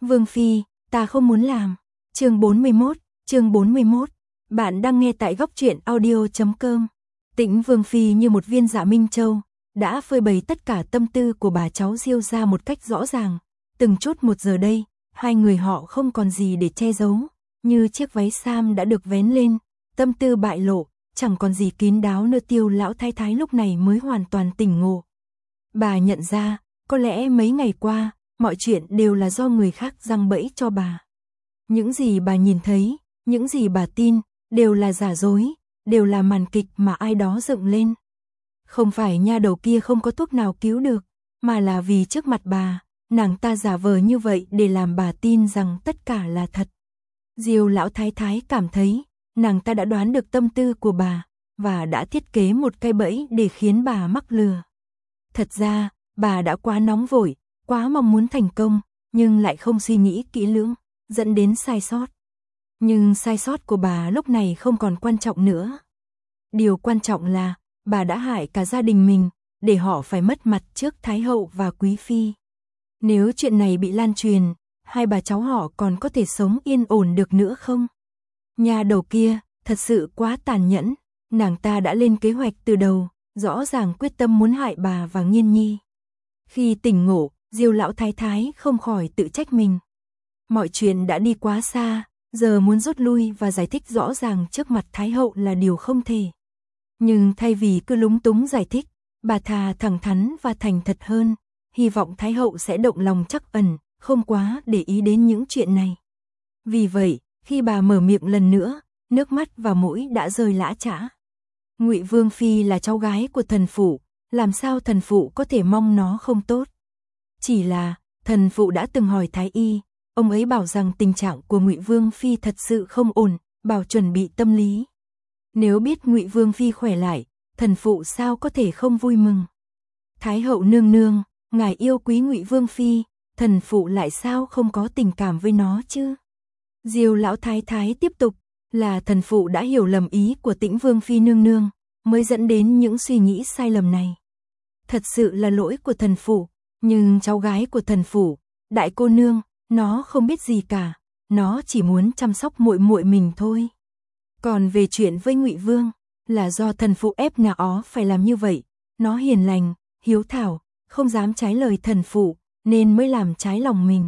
Vương phi, ta không muốn làm. Chương 41. Bạn đang nghe tại góc truyện audio.com. Tĩnh Vương phi như một viên dạ minh châu, đã phơi bày tất cả tâm tư của bà cháu Diêu gia một cách rõ ràng. Từng chút một giờ đây, hai người họ không còn gì để che giấu, như chiếc váy sam đã được vén lên, tâm tư bại lộ, chẳng còn gì kín đáo nữa. Tiêu lão thái thái lúc này mới hoàn toàn tỉnh ngộ. Bà nhận ra, có lẽ mấy ngày qua, mọi chuyện đều là do người khác giăng bẫy cho bà. Những gì bà nhìn thấy, những gì bà tin, đều là giả dối, đều là màn kịch mà ai đó dựng lên. Không phải nha đầu kia không có thuốc nào cứu được, mà là vì trước mặt bà, nàng ta giả vờ như vậy để làm bà tin rằng tất cả là thật. Diêu lão thái thái cảm thấy, nàng ta đã đoán được tâm tư của bà, và đã thiết kế một cái bẫy để khiến bà mắc lừa. Thật ra, bà đã quá nóng vội, quá mong muốn thành công, nhưng lại không suy nghĩ kỹ lưỡng, dẫn đến sai sót. Nhưng sai sót của bà lúc này không còn quan trọng nữa. Điều quan trọng là, bà đã hại cả gia đình mình, để họ phải mất mặt trước Thái hậu và Quý phi. Nếu chuyện này bị lan truyền, hai bà cháu họ còn có thể sống yên ổn được nữa không? Nhà đầu kia, thật sự quá tàn nhẫn, nàng ta đã lên kế hoạch từ đầu, rõ ràng quyết tâm muốn hại bà và Nghiên Nhi. Khi tỉnh ngộ, Diêu lão thái thái không khỏi tự trách mình. Mọi chuyện đã đi quá xa, giờ muốn rút lui và giải thích rõ ràng trước mặt Thái hậu là điều không thể. Nhưng thay vì cứ lúng túng giải thích, bà thà thẳng thắn và thành thật hơn, hy vọng Thái hậu sẽ động lòng trắc ẩn, không quá để ý đến những chuyện này. Vì vậy, khi bà mở miệng lần nữa, nước mắt và mũi đã rơi lã chã. Ngụy Vương phi là cháu gái của thần phụ, làm sao thần phụ có thể mong nó không tốt? Chỉ là, thần phụ đã từng hỏi thái y, ông ấy bảo rằng tình trạng của Ngụy Vương phi thật sự không ổn, bảo chuẩn bị tâm lý. Nếu biết Ngụy Vương phi khỏe lại, thần phụ sao có thể không vui mừng? Thái hậu nương nương, ngài yêu quý Ngụy Vương phi, thần phụ lại sao không có tình cảm với nó chứ? Diêu lão thái thái tiếp tục, là thần phụ đã hiểu lầm ý của Tĩnh Vương phi nương nương, mới dẫn đến những suy nghĩ sai lầm này. Thật sự là lỗi của thần phụ, nhưng cháu gái của thần phụ, đại cô nương, nó không biết gì cả, nó chỉ muốn chăm sóc muội muội mình thôi. Còn về chuyện với Ngụy Vương, là do thần phụ ép nó phải làm như vậy, nó hiền lành, hiếu thảo, không dám trái lời thần phụ, nên mới làm trái lòng mình.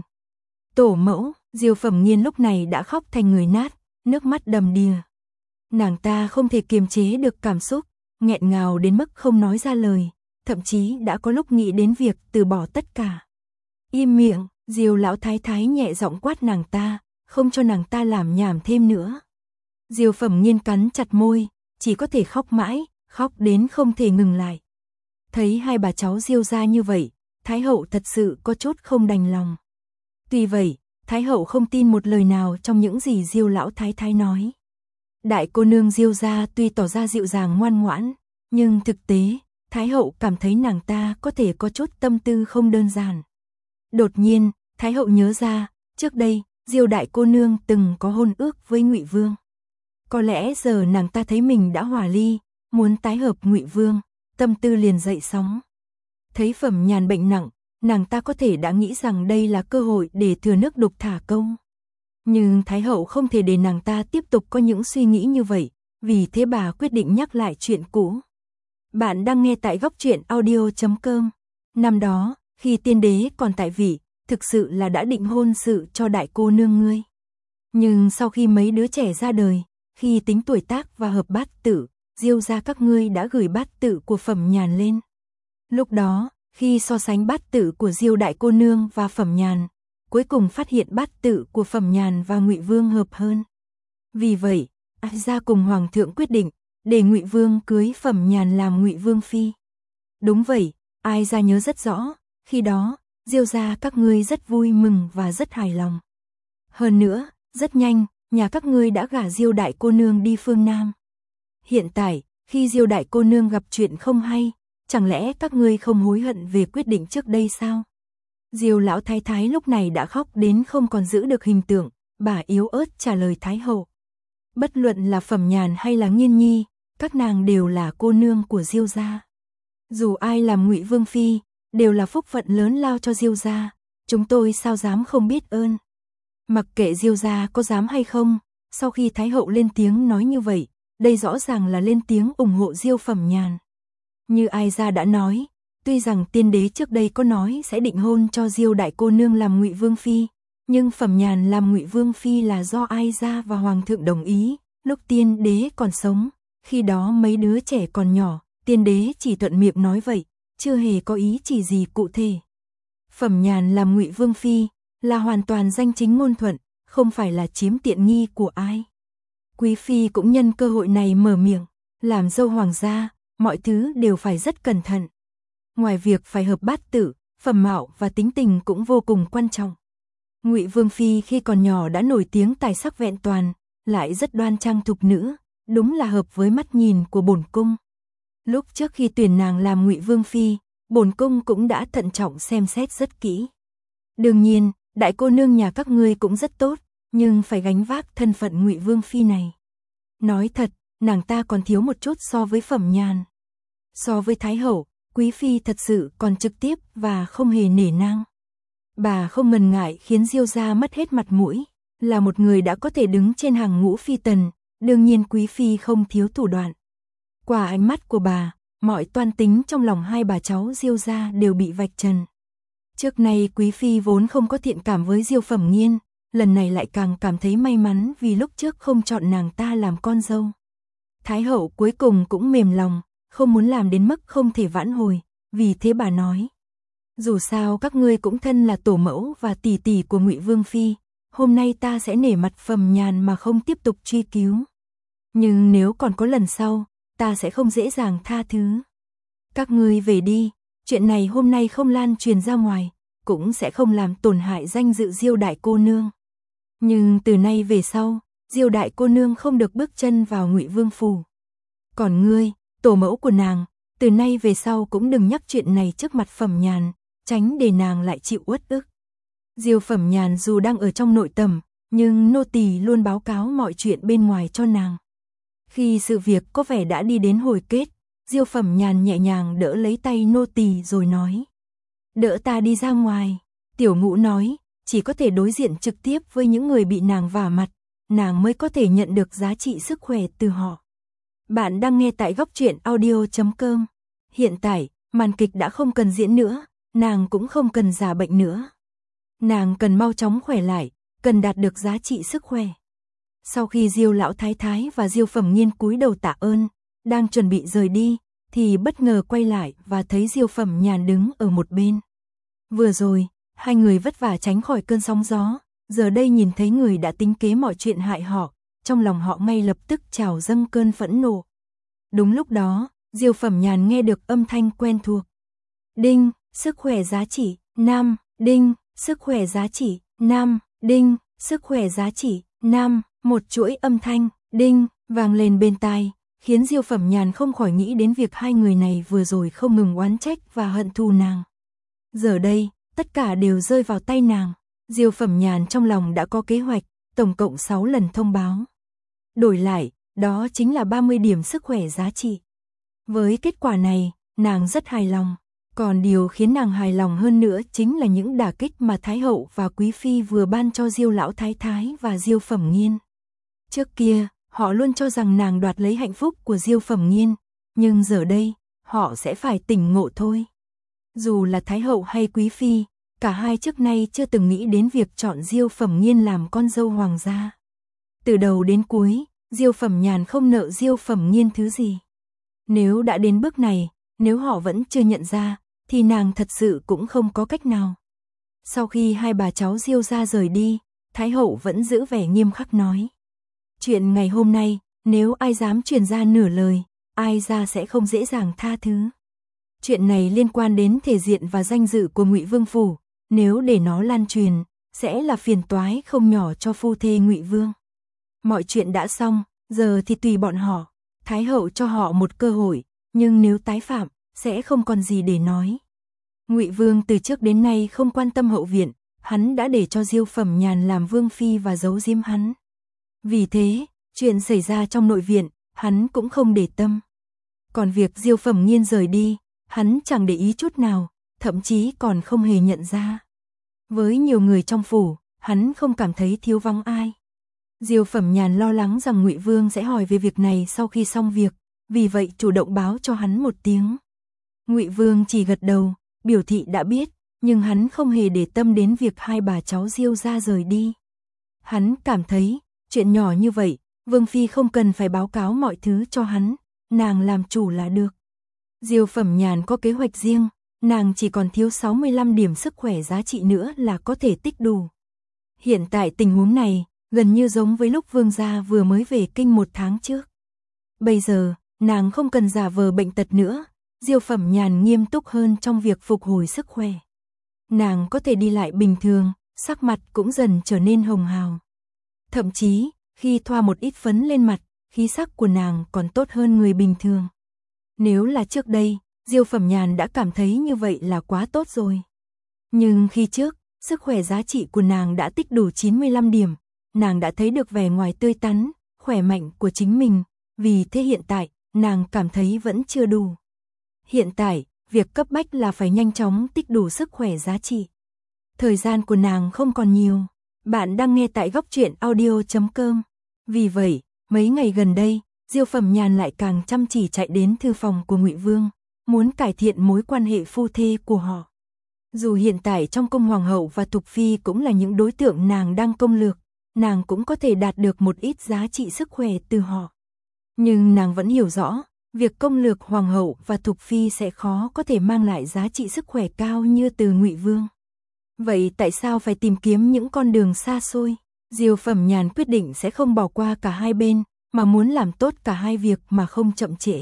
Tổ mẫu, Diêu Phẩm Nghiên lúc này đã khóc thành người nát, nước mắt đầm đìa. Nàng ta không thể kiềm chế được cảm xúc, nghẹn ngào đến mức không nói ra lời, thậm chí đã có lúc nghĩ đến việc từ bỏ tất cả. Im miệng, Diêu lão thái thái nhẹ giọng quát nàng ta, không cho nàng ta làm nhảm thêm nữa. Diêu Phẩm Nghiên cắn chặt môi, chỉ có thể khóc mãi, khóc đến không thể ngừng lại. Thấy hai bà cháu Diêu gia như vậy, Thái hậu thật sự có chút không đành lòng. Tuy vậy, Thái hậu không tin một lời nào trong những gì Diêu lão thái thái nói. Đại cô nương Diêu gia tuy tỏ ra dịu dàng ngoan ngoãn, nhưng thực tế, Thái hậu cảm thấy nàng ta có thể có chút tâm tư không đơn giản. Đột nhiên, Thái hậu nhớ ra, trước đây, Diêu đại cô nương từng có hôn ước với Ngụy Vương. Có lẽ giờ nàng ta thấy mình đã hòa ly, muốn tái hợp Ngụy Vương, tâm tư liền dậy sóng. Thấy Phẩm Nhàn bệnh nặng, nàng ta có thể đã nghĩ rằng đây là cơ hội để thừa nước đục thả câu. Nhưng Thái hậu không thể để nàng ta tiếp tục có những suy nghĩ như vậy, vì thế bà quyết định nhắc lại chuyện cũ. Bạn đang nghe tại góc truyện audio.com. Năm đó, khi tiên đế còn tại vị, thực sự là đã định hôn sự cho đại cô nương ngươi. Nhưng sau khi mấy đứa trẻ ra đời, khi tính tuổi tác và hợp bát tự, Diêu gia các ngươi đã gửi bát tự của Phẩm Nhàn lên. Lúc đó, khi so sánh bát tự của Diêu đại cô nương và Phẩm Nhàn, cuối cùng phát hiện bát tự của Phẩm Nhàn và Ngụy Vương hợp hơn. Vì vậy, Ai gia cùng hoàng thượng quyết định để Ngụy Vương cưới Phẩm Nhàn làm Ngụy Vương phi. Đúng vậy, Ai gia nhớ rất rõ, khi đó, Diêu gia các ngươi rất vui mừng và rất hài lòng. Hơn nữa, rất nhanh, nhà các ngươi đã gả Diêu đại cô nương đi phương Nam. Hiện tại, khi Diêu đại cô nương gặp chuyện không hay, chẳng lẽ các ngươi không hối hận về quyết định trước đây sao? Diêu lão thái thái lúc này đã khóc đến không còn giữ được hình tượng, bà yếu ớt trả lời Thái hậu. Bất luận là Phẩm Nhàn hay là Nghiên Nhi, các nàng đều là cô nương của Diêu gia. Dù ai làm Ngụy Vương phi, đều là phúc phận lớn lao cho Diêu gia, chúng tôi sao dám không biết ơn. Mặc kệ Diêu gia có dám hay không, sau khi Thái hậu lên tiếng nói như vậy, đây rõ ràng là lên tiếng ủng hộ Diêu Phẩm Nhàn. Như Ai gia đã nói, tuy rằng tiên đế trước đây có nói sẽ định hôn cho Diêu đại cô nương làm Ngụy Vương phi, nhưng Phẩm Nhàn làm Ngụy Vương phi là do Ai gia và hoàng thượng đồng ý, lúc tiên đế còn sống, khi đó mấy đứa trẻ còn nhỏ, tiên đế chỉ thuận miệng nói vậy, chưa hề có ý chỉ gì cụ thể. Phẩm Nhàn làm Ngụy Vương phi là hoàn toàn danh chính ngôn thuận, không phải là chiếm tiện nghi của ai. Quý phi cũng nhân cơ hội này mở miệng, làm dâu hoàng gia, mọi thứ đều phải rất cẩn thận. Ngoài việc phải hợp bát tự, phẩm mạo và tính tình cũng vô cùng quan trọng. Ngụy Vương phi khi còn nhỏ đã nổi tiếng tài sắc vẹn toàn, lại rất đoan trang thục nữ, đúng là hợp với mắt nhìn của bổn cung. Lúc trước khi tuyển nàng làm Ngụy Vương phi, bổn cung cũng đã thận trọng xem xét rất kỹ. Đương nhiên, đại cô nương nhà các ngươi cũng rất tốt, nhưng phải gánh vác thân phận Ngụy Vương phi này. Nói thật, nàng ta còn thiếu một chút so với Phẩm Nhàn. So với Thái hậu, quý phi thật sự còn trực tiếp và không hề nể nang. Bà không ngần ngại khiến Diêu gia mất hết mặt mũi, là một người đã có thể đứng trên hàng ngũ phi tần, đương nhiên quý phi không thiếu thủ đoạn. Qua ánh mắt của bà, mọi toan tính trong lòng hai bà cháu Diêu gia đều bị vạch trần. Trước nay quý phi vốn không có thiện cảm với Diêu Phẩm Nghiên, lần này lại càng cảm thấy may mắn vì lúc trước không chọn nàng ta làm con dâu. Thái hậu cuối cùng cũng mềm lòng, không muốn làm đến mức không thể vãn hồi, vì thế bà nói: dù sao các ngươi cũng thân là tổ mẫu và tỷ tỷ của Ngụy Vương phi, hôm nay ta sẽ nể mặt Phẩm Nhàn mà không tiếp tục truy cứu. Nhưng nếu còn có lần sau, ta sẽ không dễ dàng tha thứ. Các ngươi về đi, chuyện này hôm nay không lan truyền ra ngoài, cũng sẽ không làm tổn hại danh dự Diêu đại cô nương. Nhưng từ nay về sau, Diêu đại cô nương không được bước chân vào Ngụy Vương phủ. Còn ngươi, tổ mẫu của nàng, từ nay về sau cũng đừng nhắc chuyện này trước mặt Phẩm Nhàn, tránh để nàng lại chịu uất ức. Diêu Phẩm Nhàn dù đang ở trong nội tầm, nhưng nô tỳ luôn báo cáo mọi chuyện bên ngoài cho nàng. Khi sự việc có vẻ đã đi đến hồi kết, Diêu Phẩm Nhàn nhẹ nhàng đỡ lấy tay nô tỳ rồi nói: đỡ ta đi ra ngoài. Tiểu Ngũ nói, chỉ có thể đối diện trực tiếp với những người bị nàng vả mặt, nàng mới có thể nhận được giá trị sức khỏe từ họ. Bạn đang nghe tại góc truyện audio.com. Hiện tại, màn kịch đã không cần diễn nữa, nàng cũng không cần giả bệnh nữa. Nàng cần mau chóng khỏe lại, cần đạt được giá trị sức khỏe. Sau khi Diêu lão thái thái và Diêu Phẩm Nghiên cúi đầu tạ ơn, đang chuẩn bị rời đi, thì bất ngờ quay lại và thấy Diêu Phẩm Nhàn đứng ở một bên. Vừa rồi, hai người vất vả tránh khỏi cơn sóng gió, giờ đây nhìn thấy người đã tính kế mọi chuyện hại họ, trong lòng họ ngay lập tức trào dâng cơn phẫn nộ. Đúng lúc đó, Diêu Phẩm Nhàn nghe được âm thanh quen thuộc. Đinh, sức khỏe giá trị, nam, đinh, sức khỏe giá trị, nam, đinh, sức khỏe giá trị, nam, một chuỗi âm thanh, đinh, vang lên bên tai, khiến Diêu Phẩm Nhàn không khỏi nghĩ đến việc hai người này vừa rồi không ngừng oán trách và hận thù nàng. Giờ đây, tất cả đều rơi vào tay nàng. Diêu Phẩm Nhàn trong lòng đã có kế hoạch, tổng cộng 6 lần thông báo. Đổi lại, đó chính là 30 điểm sức khỏe giá trị. Với kết quả này, nàng rất hài lòng. Còn điều khiến nàng hài lòng hơn nữa chính là những đả kích mà Thái hậu và Quý phi vừa ban cho Diêu lão thái thái và Diêu Phẩm Nghiên. Trước kia, họ luôn cho rằng nàng đoạt lấy hạnh phúc của Diêu Phẩm Nghiên, nhưng giờ đây, họ sẽ phải tỉnh ngộ thôi. Dù là Thái hậu hay Quý phi, cả hai trước nay chưa từng nghĩ đến việc chọn Diêu Phẩm Nghiên làm con dâu hoàng gia. Từ đầu đến cuối, Diêu Phẩm Nhàn không nợ Diêu Phẩm Nghiên thứ gì. Nếu đã đến bước này, nếu họ vẫn chưa nhận ra, thì nàng thật sự cũng không có cách nào. Sau khi hai bà cháu Diêu gia rời đi, Thái hậu vẫn giữ vẻ nghiêm khắc nói: chuyện ngày hôm nay, nếu ai dám truyền ra nửa lời, Ai gia sẽ không dễ dàng tha thứ. Chuyện này liên quan đến thể diện và danh dự của Ngụy Vương phủ, nếu để nó lan truyền, sẽ là phiền toái không nhỏ cho phu thê Ngụy Vương. Mọi chuyện đã xong, giờ thì tùy bọn họ. Thái hậu cho họ một cơ hội, nhưng nếu tái phạm, sẽ không còn gì để nói. Ngụy Vương từ trước đến nay không quan tâm hậu viện, hắn đã để cho Diêu Phẩm Nhàn làm vương phi và giấu giếm hắn. Vì thế, chuyện xảy ra trong nội viện, hắn cũng không để tâm. Còn việc Diêu Phẩm Nghiên rời đi, hắn chẳng để ý chút nào, thậm chí còn không hề nhận ra. Với nhiều người trong phủ, hắn không cảm thấy thiếu vắng ai. Diêu Phẩm Nhàn lo lắng rằng Ngụy Vương sẽ hỏi về việc này sau khi xong việc, vì vậy chủ động báo cho hắn một tiếng. Ngụy Vương chỉ gật đầu, biểu thị đã biết, nhưng hắn không hề để tâm đến việc hai bà cháu Diêu gia rời đi. Hắn cảm thấy, chuyện nhỏ như vậy, Vương phi không cần phải báo cáo mọi thứ cho hắn, nàng làm chủ là được. Diêu Phẩm Nhàn có kế hoạch riêng, nàng chỉ còn thiếu 65 điểm sức khỏe giá trị nữa là có thể tích đủ. Hiện tại tình huống này, gần như giống với lúc Vương gia vừa mới về kinh 1 tháng trước. Bây giờ, nàng không cần giả vờ bệnh tật nữa, Diêu Phẩm Nhàn nghiêm túc hơn trong việc phục hồi sức khỏe. Nàng có thể đi lại bình thường, sắc mặt cũng dần trở nên hồng hào. Thậm chí, khi thoa một ít phấn lên mặt, khí sắc của nàng còn tốt hơn người bình thường. Nếu là trước đây, Diêu Phẩm Nhàn đã cảm thấy như vậy là quá tốt rồi. Nhưng khi trước, sức khỏe giá trị của nàng đã tích đủ 95 điểm, nàng đã thấy được vẻ ngoài tươi tắn, khỏe mạnh của chính mình, vì thế hiện tại, nàng cảm thấy vẫn chưa đủ. Hiện tại, việc cấp bách là phải nhanh chóng tích đủ sức khỏe giá trị. Thời gian của nàng không còn nhiều. Bạn đang nghe tại góc truyện audio.com. Vì vậy, mấy ngày gần đây, Diêu Phẩm Nhàn lại càng chăm chỉ chạy đến thư phòng của Ngụy Vương, muốn cải thiện mối quan hệ phu thê của họ. Dù hiện tại trong cung hoàng hậu và Thục Phi cũng là những đối tượng nàng đang công lược, nàng cũng có thể đạt được một ít giá trị sức khỏe từ họ. Nhưng nàng vẫn hiểu rõ, việc công lược hoàng hậu và Thục Phi sẽ khó có thể mang lại giá trị sức khỏe cao như từ Ngụy Vương. Vậy tại sao phải tìm kiếm những con đường xa xôi? Diêu Phẩm Nhàn quyết định sẽ không bỏ qua cả hai bên, mà muốn làm tốt cả hai việc mà không chậm trễ.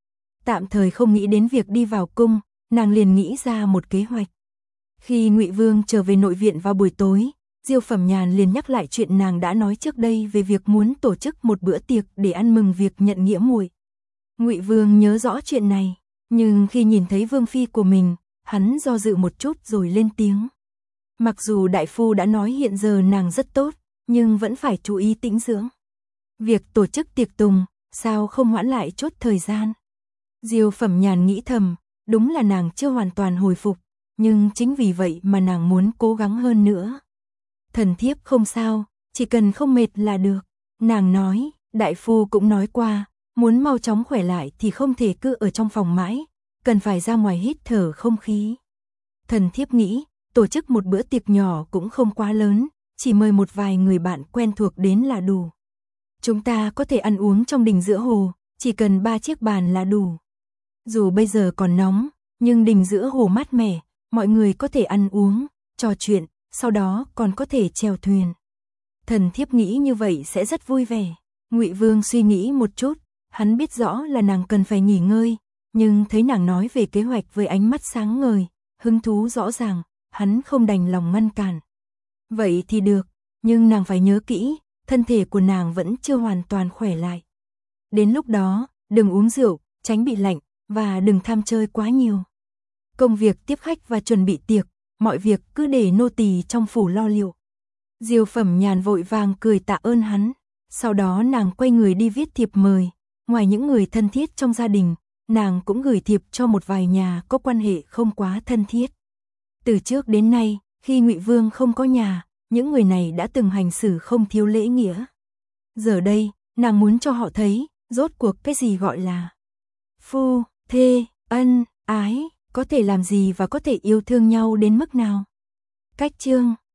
Tạm thời không nghĩ đến việc đi vào cung, nàng liền nghĩ ra một kế hoạch. Khi Ngụy Vương trở về nội viện vào buổi tối, Diêu Phẩm Nhàn liền nhắc lại chuyện nàng đã nói trước đây về việc muốn tổ chức một bữa tiệc để ăn mừng việc nhận nghĩa muội. Ngụy Vương nhớ rõ chuyện này, nhưng khi nhìn thấy Vương phi của mình, hắn do dự một chút rồi lên tiếng. Mặc dù đại phu đã nói hiện giờ nàng rất tốt, nhưng vẫn phải chú ý tĩnh dưỡng. Việc tổ chức tiệc tùng, sao không hoãn lại chút thời gian? Diêu Phẩm Nhàn nghĩ thầm, đúng là nàng chưa hoàn toàn hồi phục, nhưng chính vì vậy mà nàng muốn cố gắng hơn nữa. Thần thiếp không sao, chỉ cần không mệt là được. Nàng nói, đại phu cũng nói qua, muốn mau chóng khỏe lại thì không thể cứ ở trong phòng mãi, cần phải ra ngoài hít thở không khí. Thần thiếp nghĩ, tổ chức một bữa tiệc nhỏ cũng không quá lớn, chỉ mời một vài người bạn quen thuộc đến là đủ. Chúng ta có thể ăn uống trong đình giữa hồ, chỉ cần 3 chiếc bàn là đủ. Dù bây giờ còn nóng, nhưng đình giữa hồ mát mẻ, mọi người có thể ăn uống, trò chuyện, sau đó còn có thể chèo thuyền. Thần thiếp nghĩ như vậy sẽ rất vui vẻ. Ngụy Vương suy nghĩ một chút, hắn biết rõ là nàng cần phải nghỉ ngơi, nhưng thấy nàng nói về kế hoạch với ánh mắt sáng ngời, hứng thú rõ ràng, hắn không đành lòng ngăn cản. Vậy thì được, nhưng nàng phải nhớ kỹ, thân thể của nàng vẫn chưa hoàn toàn khỏe lại. Đến lúc đó, đừng uống rượu, tránh bị lạnh, và đừng tham chơi quá nhiều. Công việc tiếp khách và chuẩn bị tiệc, mọi việc cứ để nô tỳ trong phủ lo liệu. Diêu Phẩm Nhàn vội vàng cười tạ ơn hắn, sau đó nàng quay người đi viết thiệp mời, ngoài những người thân thiết trong gia đình, nàng cũng gửi thiệp cho một vài nhà có quan hệ không quá thân thiết. Từ trước đến nay, khi Ngụy Vương không có nhà, những người này đã từng hành xử không thiếu lễ nghĩa. Giờ đây, nàng muốn cho họ thấy, rốt cuộc cái gì gọi là phu, thê, ân, ái, có thể làm gì và có thể yêu thương nhau đến mức nào. Cách chương